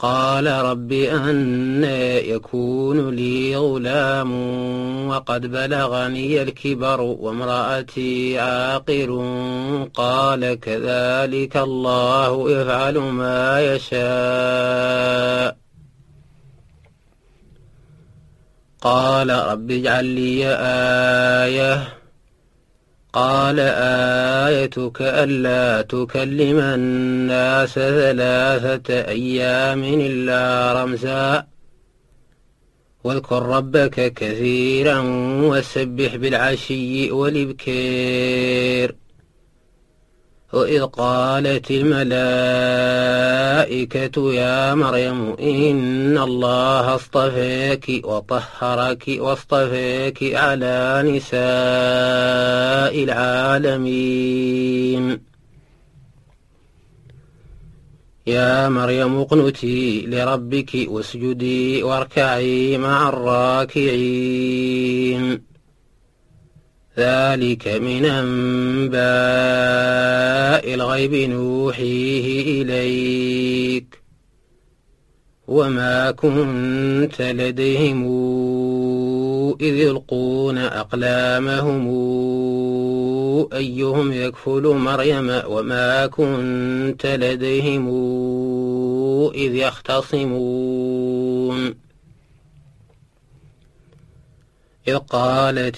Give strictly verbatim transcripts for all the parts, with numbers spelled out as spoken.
قال رب أنى يكون لي غلام وقد بلغني الكبر وامرأتي عاقر قال كذلك الله يفعل ما يشاء قال رب اجعل لي آية قال آيتك ألا تكلم الناس ثلاثة أيام إلا رمزا واذكر ربك كثيرا وسبح بالعشي والإبكار وإذ قالت الملائكة يا مريم إن الله اصطفاك وطهرك واصطفاك على نساء العالمين يا مريم اقنتي لربك واسجدي واركعي مع الراكعين ذلك من أنباء الغيب نوحيه إليك وما كنت لديهم إذ يلقون أقلامهم أيهم يكفل مريم وما كنت لديهم إذ يختصمون إذ قالت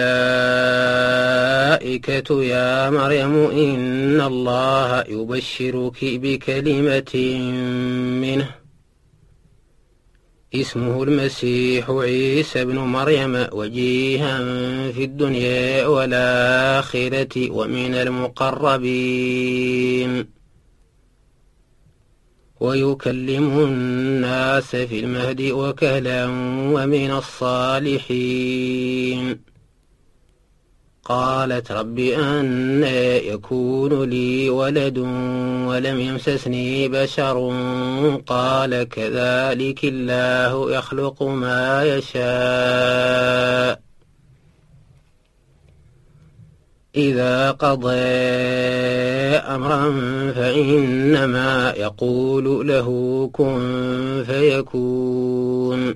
الملائكة يا مريم إن الله يبشرك بكلمة منه اسمه المسيح عيسى ابن مريم وجيها في الدنيا والآخرة ومن المقربين ويكلم الناس في المهد وكهلا ومن الصالحين قالت رب أنى يكون لي ولد ولم يمسسني بشر قال كذلك الله يخلق ما يشاء إذا قضى أمرا فإنما يقول له كن فيكون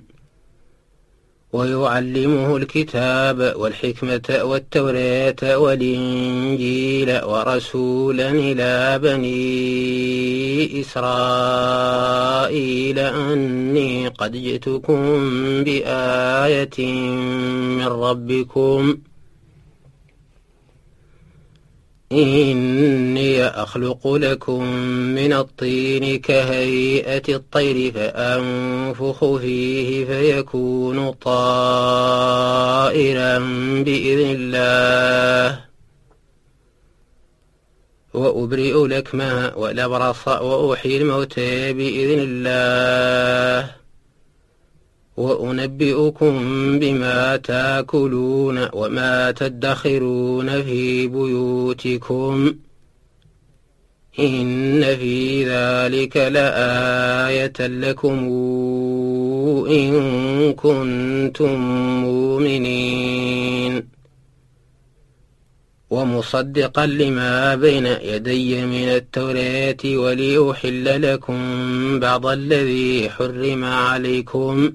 ويعلمه الكتاب والحكمة والتوراة والإنجيل ورسولا إلى بني إسرائيل أني قد جئتكم بآية من ربكم إني أخلق لكم من الطين كهيئة الطير فأنفخ فيه فيكون طائرا بإذن الله وأبرئ الأكمه والأبرص وأحيي الموتى بإذن الله وأنبئكم بما تاكلون وما تدخرون في بيوتكم إن في ذلك لآية لكم إن كنتم مؤمنين ومصدقا لما بين يدي من التوراة ولأحل لكم بعض الذي حرم عليكم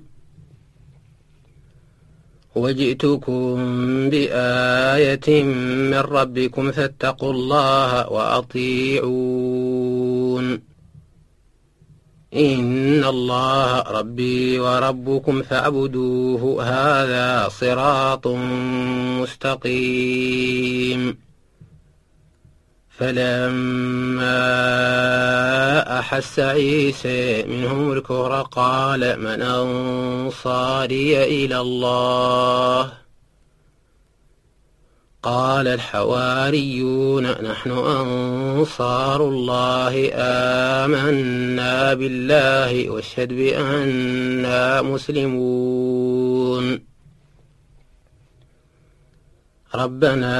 وجئتكم بآية من ربكم فاتقوا الله وأطيعون إن الله ربي وربكم فاعبدوه هذا صراط مستقيم فلما أحس عيسى منهم الكفر قال من أنصاري إلى الله قال الحواريون نحن أنصار الله آمنا بالله واشهد بأننا مسلمون ربنا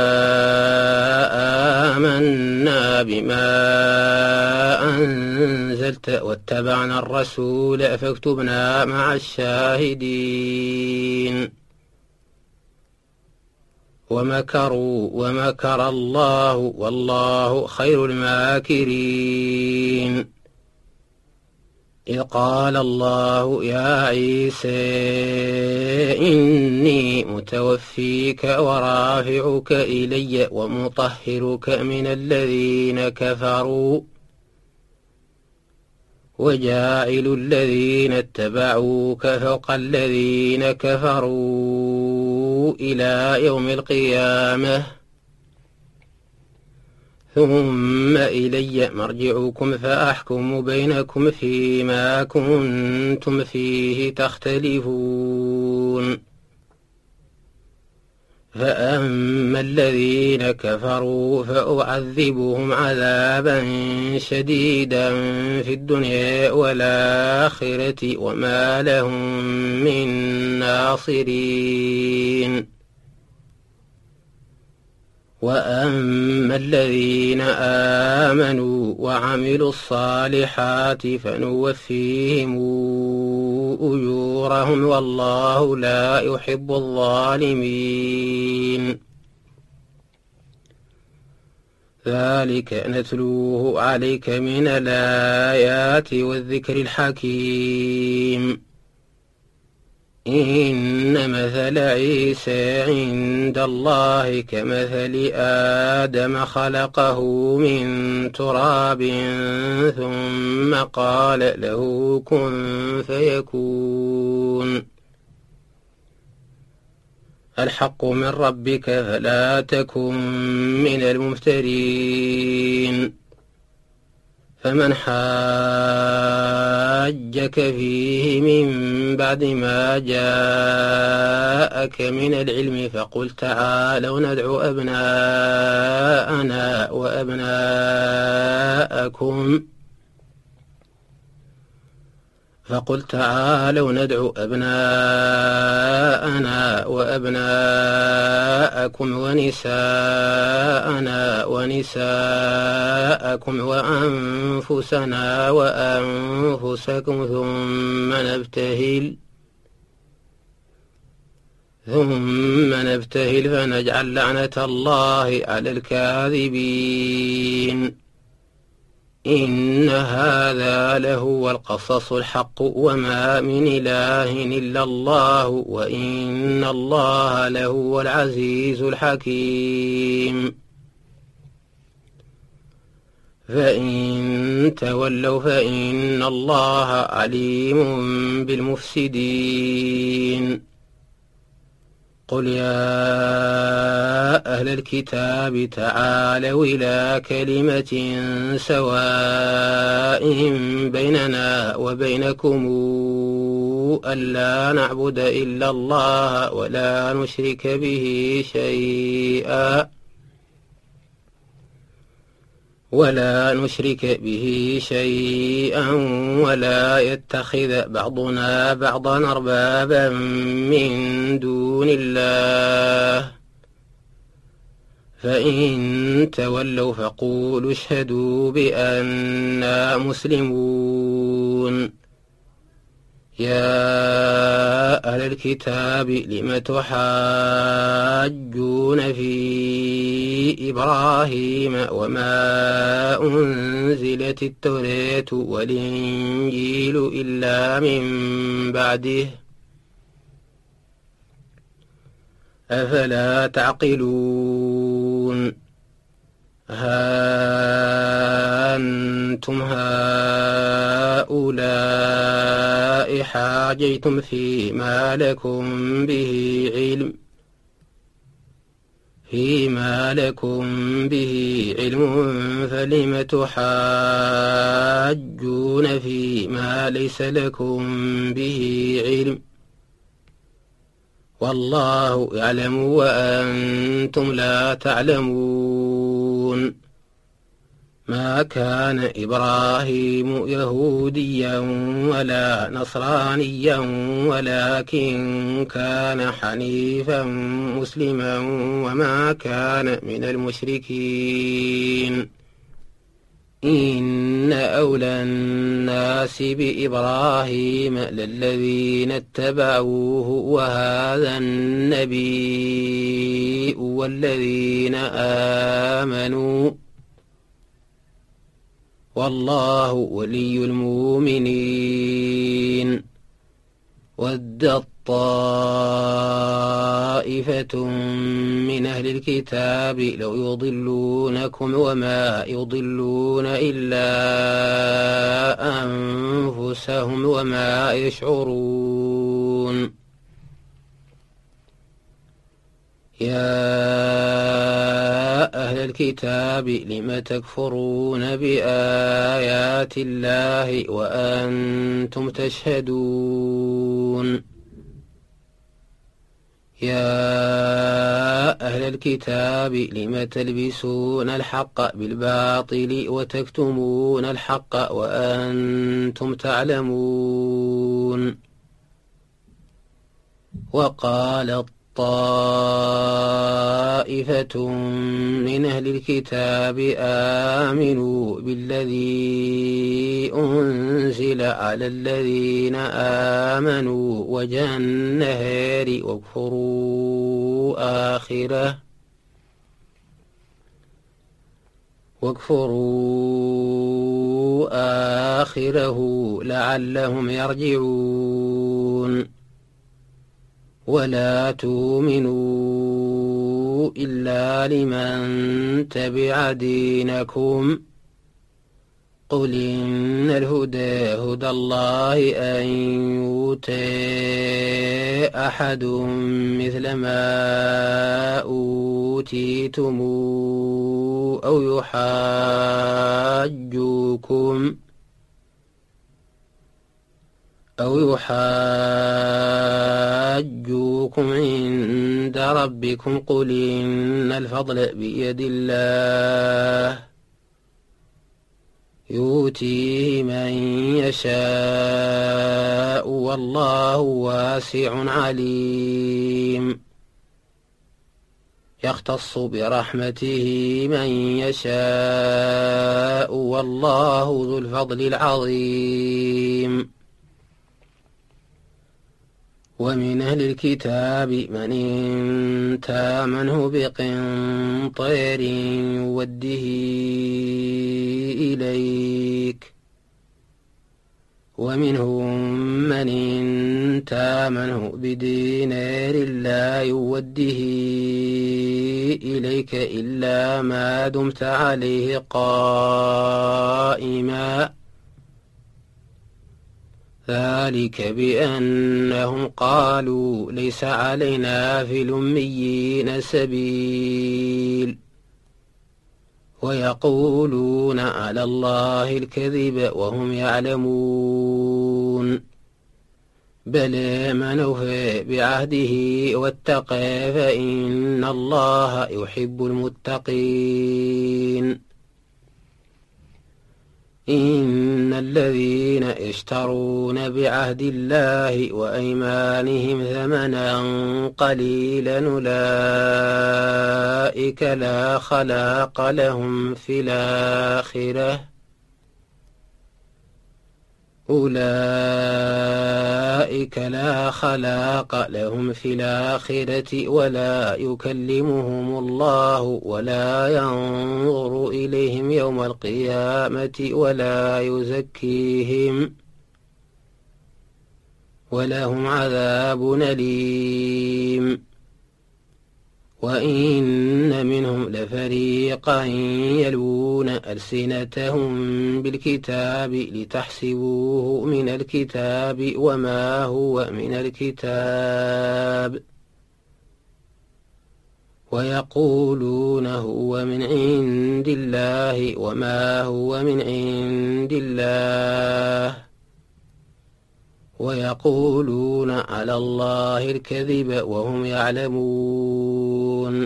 آمنا بما أنزلت واتبعنا الرسول فاكتبنا مع الشاهدين ومكروا ومكر الله والله خير الماكرين إذ قال الله يا عيسى إني متوفيك ورافعك إلي ومطهرك من الذين كفروا وجاعل الذين اتبعوك فوق الذين كفروا إلى يوم القيامة ثم إلي مرجعكم فأحكم بينكم فيما كنتم فيه تختلفون فأما الذين كفروا فأعذبهم عذابا شديدا في الدنيا والآخرة وما لهم من ناصرين وأما الذين آمنوا وعملوا الصالحات فنوفيهم أجورهم والله لا يحب الظالمين ذلك نتلوه عليك من الآيات والذكر الحكيم إن مثل عيسى عند الله كمثل آدم خلقه من تراب ثم قال له كن فيكون الحق من ربك فلا تكن من الممترين فمن حاجك فيه من بعد ما جاءك من العلم فقل تعالوا ندعو أبناءنا وأبناءكم فقل تعالوا ندعو أبناءنا وأبناءكم ونساءنا ونساءكم وأنفسنا وأنفسكم ثم نبتهل ثم نبتهل فنجعل لعنة الله على الكاذبين إن هذا لهو القصص الحق وما من إله إلا الله وإن الله لهو العزيز الحكيم فإن تولوا فإن الله عليم بالمفسدين قل يا أهل الكتاب تعالوا إلى كلمة سواء بيننا وبينكم ألا نعبد إلا الله ولا نشرك به شيئا ولا نشرك به شيئا ولا يتخذ بعضنا بعضا أربابا من دون الله فإن تولوا فقولوا اشهدوا بأننا مسلمون يا أهل الكتاب لم تحاجون في إبراهيم وما أنزلت التوراة والإنجيل إلا من بعده أفلا تعقلون ها أنتم هؤلاء حاجيتم فيما لكم به علم فيما لكم به علم فلم تحاجون فيما ليس لكم به علم والله يعلم وأنتم لا تعلمون ما كان إبراهيم يهوديا ولا نصرانيا ولكن كان حنيفا مسلما وما كان من المشركين إن أولى الناس بإبراهيم للذين اتبعوه وهذا النبي والذين آمنوا والله ولي المؤمنين ودت طائفة من أهل الكتاب لو يضلونكم وما يضلون إلا أنفسهم وما يشعرون يا أهل الكتاب لم تكفرون بآيات الله وأنتم تشهدون يا أهل الكتاب لم تلبسون الحق بالباطل وتكتمون الحق وأنتم تعلمون وقالت طائفة من أهل الكتاب آمنوا بالذي أنزل على الذين آمنوا وجه النهار واكفروا آخره واكفروا آخره لعلهم يرجعون ولا تؤمنوا إلا لمن تبع دينكم قل إن الهدى هدى الله أن يؤتى أحد مثل ما أوتيتم أو يحاجوكم أو يحاجوكم عند ربكم قل إن الفضل بيد الله يؤتيه من يشاء والله واسع عليم يختص برحمته من يشاء والله ذو الفضل العظيم ومن أهل الكتاب من إن تامنه بقنطير يوده إليك ومنهم من إن تامنه بدينار لا يوده إليك إلا ما دمت عليه قائما ذلك بأنهم قالوا ليس علينا في الأميين سبيل ويقولون على الله الكذب وهم يعلمون بلى من أوفى بعهده واتقى فإن الله يحب المتقين إن الذين يشترون بعهد الله وأيمانهم ثمنا قليلا أولئك لا خلاق لهم في الآخرة أولئك لا خلاق لهم في الآخرة ولا يكلمهم الله ولا ينظر إليهم يوم القيامة ولا يزكيهم ولهم عذاب أليم وإن منهم لفريقا يلوون ألسنتهم بالكتاب لتحسبوه من الكتاب وما هو من الكتاب ويقولون هو من عند الله وما هو من عند الله ويقولون على الله الكذب وهم يعلمون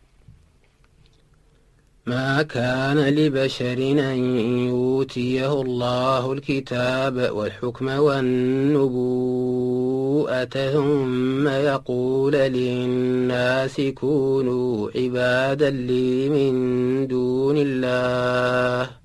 ما كان لبشر أن يؤتيه الله الكتاب والحكم والنبوءة ثم يقول للناس كونوا عبادا لي من دون الله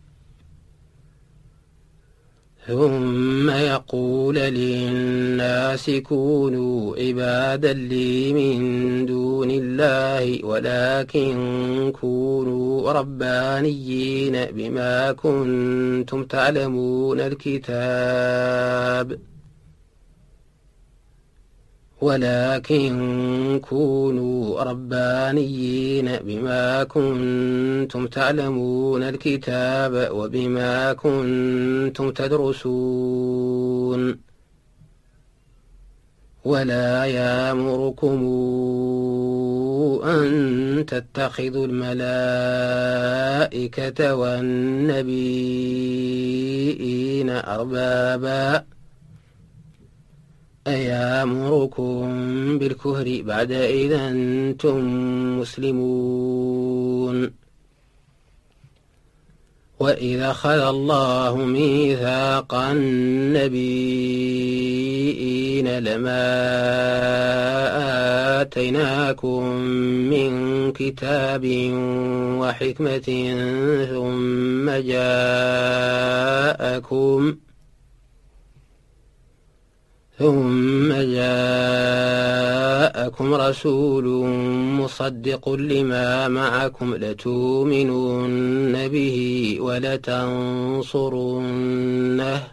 ثم يقول للناس كونوا عبادا لي من دون الله ولكن كونوا ربانيين بما كنتم تعلمون الكتاب ولكن كونوا ربانيين بما كنتم تعلمون الكتاب وبما كنتم تدرسون ولا يأمركم أن تتخذوا الملائكة والنبيين أربابا أيأمركم بالكفر بعد إذا أنتم مسلمون وإذا أخذ الله ميثاق النبيين لما آتيناكم من كتاب وحكمة ثم جاءكم ثم جاءكم رسول مصدق لما معكم لتؤمنن به ولتنصرنه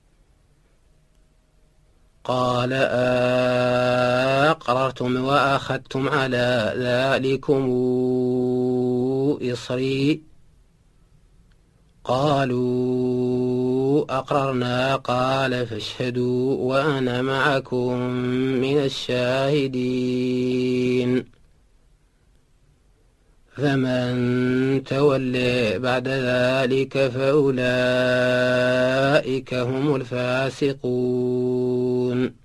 قال أقررتم وأخذتم على ذلكم إصري قالوا أقررنا قال فاشهدوا وأنا معكم من الشاهدين فمن تولى بعد ذلك فأولئك هم الفاسقون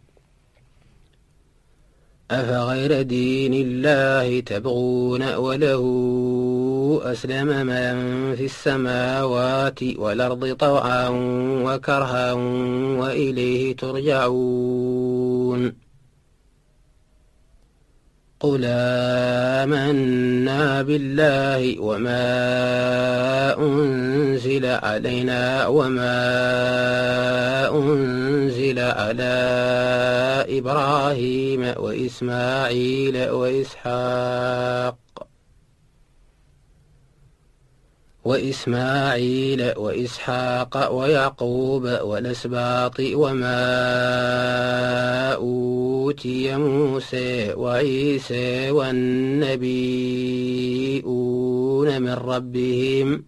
أفغير دين الله تبغون وله أسلم من في السماوات والأرض طوعا وكرها وإليه ترجعون قل آمنا بالله وما أنزل علينا وما أنزل على إبراهيم وإسماعيل وإسحاق وإسماعيل وإسحاق ويعقوب والأسباط وما أوتي موسى وعيسى والنبيون من ربهم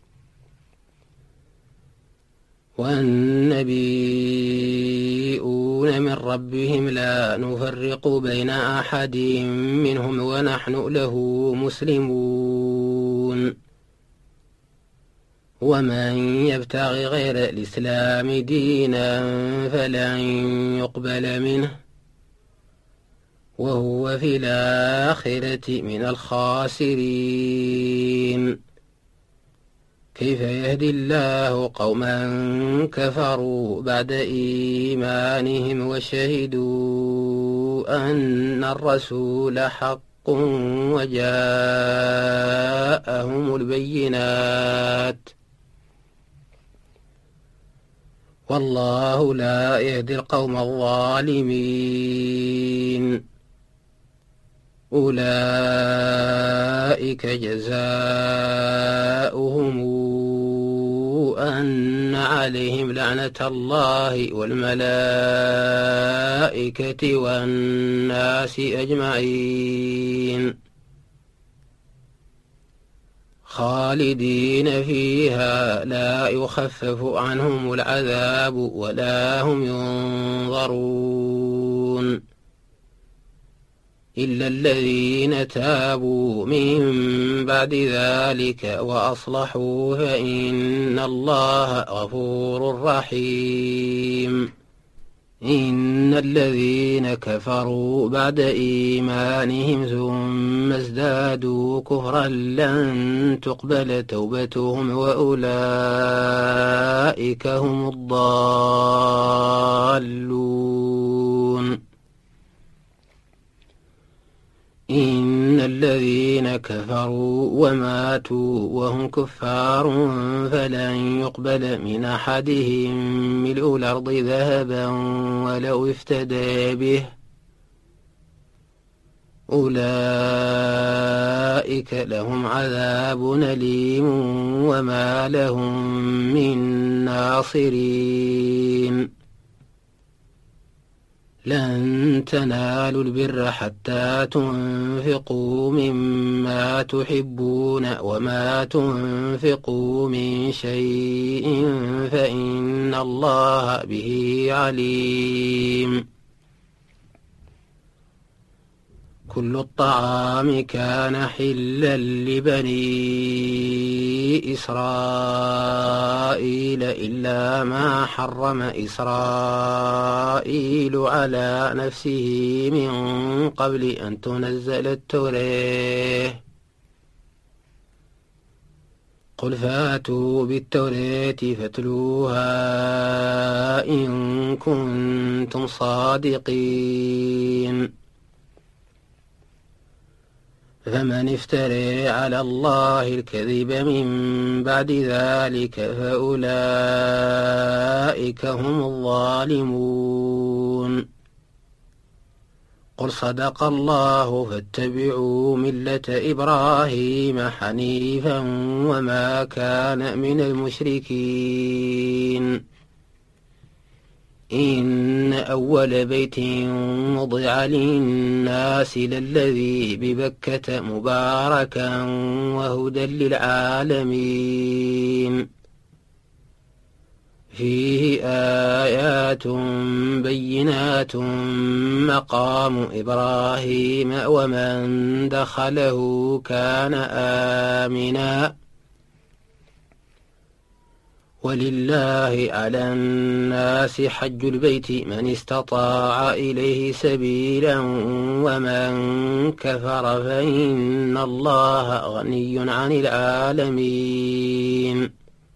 والنبيون من ربهم لا نفرق بين أحد منهم ونحن له مسلمون ومن يبتغ غير الإسلام دينا فلن يقبل منه وهو في الآخرة من الخاسرين كيف يهدي الله قوما كفروا بعد إيمانهم وشهدوا أن الرسول حق وجاءهم البينات والله لا يهدي القوم الظالمين أولئك جزاؤهم أن عليهم لعنة الله والملائكة والناس أجمعين خالدين فيها لا يخفف عنهم العذاب ولا هم ينظرون إلا الذين تابوا من بعد ذلك وأصلحوا فإن الله غفور رحيم إن الذين كفروا بعد إيمانهم ثم ازدادوا كفرا لن تقبل توبتهم وأولئك هم الضالون إن الذين كفروا وماتوا وهم كفار فلن يقبل من أحدهم ملء الأرض ذهبا ولو افتدى به أولئك لهم عذاب أليم وما لهم من ناصرين لن تنالوا البر حتى تنفقوا مما تحبون وما تنفقوا من شيء فإن الله به عليم. كل الطعام كان حلا لبني إسرائيل إلا ما حرم إسرائيل على نفسه من قبل أن تنزل التوراة. قل فاتوا بالتوراة فاتلوها إن كنتم صادقين. فمن افترى على الله الكذب من بعد ذلك فأولئك هم الظالمون. قل صدق الله فاتبعوا ملة إبراهيم حنيفا وما كان من المشركين. إن أول بيت وضع للناس للذي ببكة مباركا وهدى للعالمين. فيه آيات بينات مقام إبراهيم ومن دخله كان آمنا. ولله على الناس حج البيت من استطاع إليه سبيلا ومن كفر فإن الله غني عن العالمين.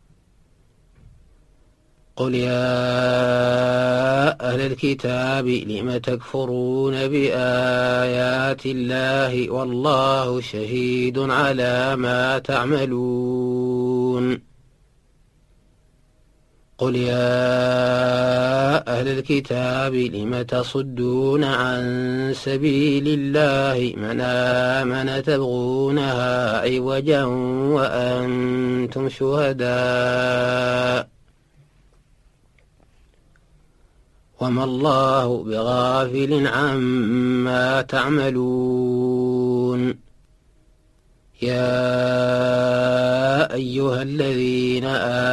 قل يا أهل الكتاب لم تكفرون بآيات الله والله شهيد على ما تعملون. قل يا أهل الكتاب لم تصدون عن سبيل الله من آمن تبغونها عوجا وأنتم شهداء وما الله بغافل عما تعملون. يا أيها الذين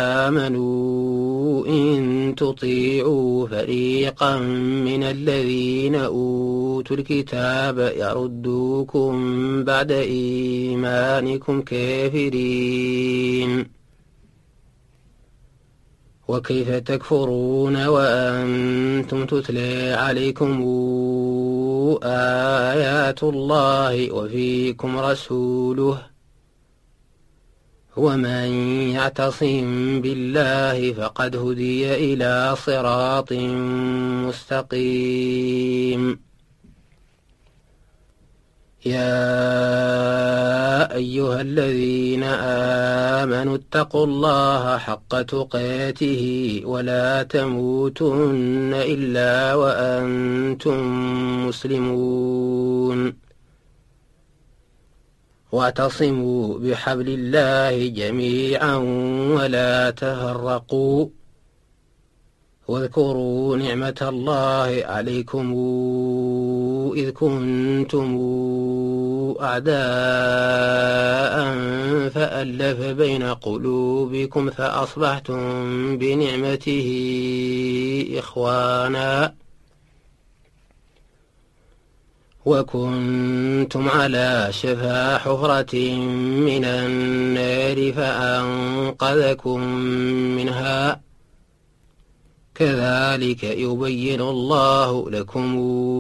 آمنوا إن تطيعوا فريقا من الذين أوتوا الكتاب يردوكم بعد إيمانكم كافرين. وكيف تكفرون وأنتم تتلى عليكم آيات الله وفيكم رسوله ومن يعتصم بالله فقد هدي إلى صراط مستقيم. يا أيها الذين آمنوا اتقوا الله حق تقاته ولا تموتن إلا وأنتم مسلمون. واعتصموا بحبل الله جميعا ولا تفرقوا. واذكروا نعمة الله عليكم إذ كنتم أعداء فألف بين قلوبكم فأصبحتم بنعمته إخوانا وكنتم على شفا حفرة من النار فأنقذكم منها. كذلك يبين الله لكم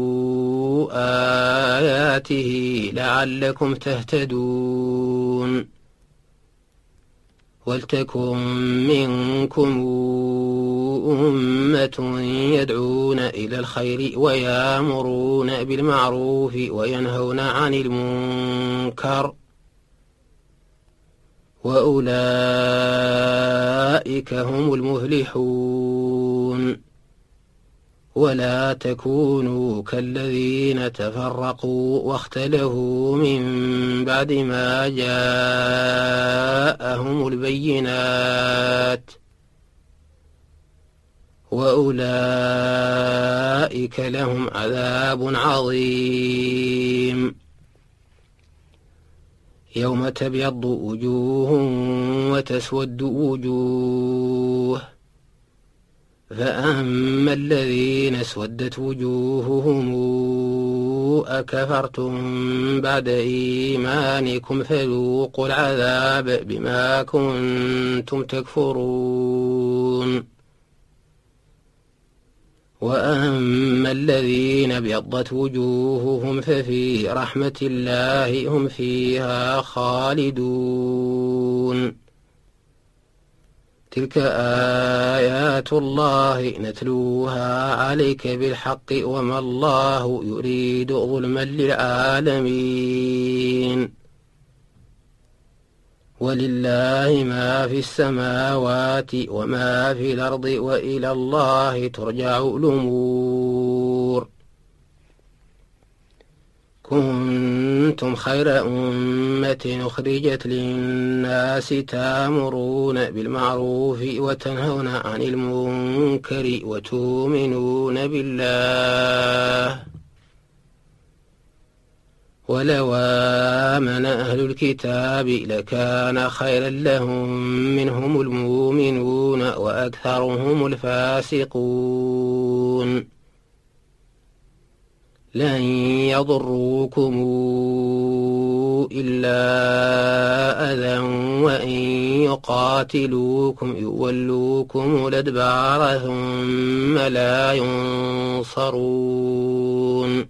آياته لعلكم تهتدون. ولتكن منكم أمة يدعون إلى الخير ويأمرون بالمعروف وينهون عن المنكر وأولئك هم المفلحون. ولا تكونوا كالذين تفرقوا واختلفوا من بعد ما جاءهم البينات وأولئك لهم عذاب عظيم. يوم تبيض وجوه وتسود وجوه، فأما الذين اسودت وجوههم أكفرتم بعد إيمانكم فذوقوا العذاب بما كنتم تكفرون. وأما الذين ابيضت وجوههم ففي رحمة الله هم فيها خالدون. تلك آيات الله نتلوها عليك بالحق وما الله يريد ظلما للعالمين. ولله ما في السماوات وما في الأرض وإلى الله ترجع الأمور. كنتم خير أمة أخرجت للناس تأمرون بالمعروف وتنهون عن المنكر وتؤمنون بالله. ولو آمن أهل الكتاب لكان خيرا لهم منهم المؤمنون وأكثرهم الفاسقون. لن يضروكم إلا أذى وإن يقاتلوكم يولوكم الأدبار ثم لا ينصرون.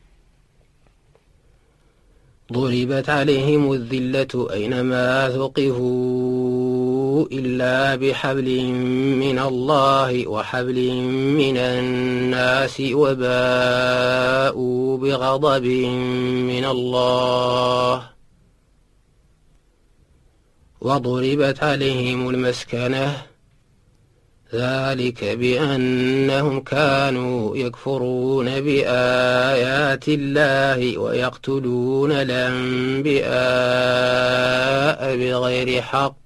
ضربت عليهم الذلة أينما ثقفوا إلا بحبل من الله وحبل من الناس وباءوا بغضب من الله. وضربت عليهم المسكنة ذلك بأنهم كانوا يكفرون بآيات الله ويقتلون الأنبياء بغير حق،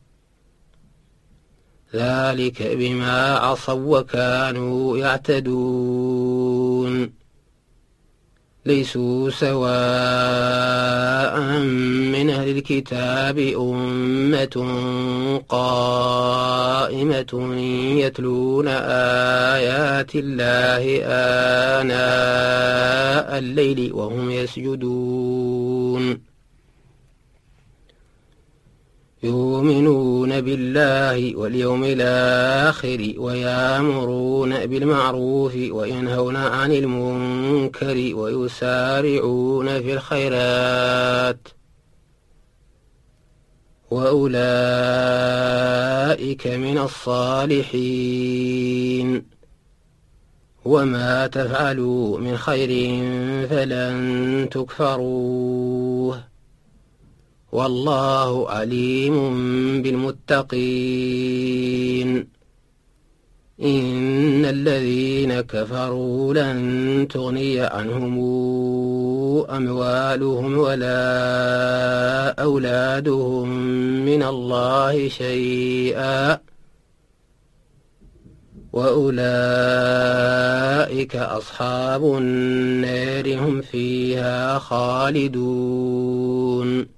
ذلك بما عصوا وكانوا يعتدون. ليسوا سواء من أهل الكتاب أمة قائمة يتلون آيات الله آناء الليل وهم يسجدون، يؤمنون بالله واليوم الآخر ويأمرون بالمعروف وينهون عن المنكر ويسارعون في الخيرات، وأولئك من الصالحين. وما تفعلوا من خير فلن تكفروه، والله عليم بالمتقين. إن الذين كفروا لن تغني عنهم أموالهم ولا أولادهم من الله شيئا، وأولئك أصحاب النار هم فيها خالدون.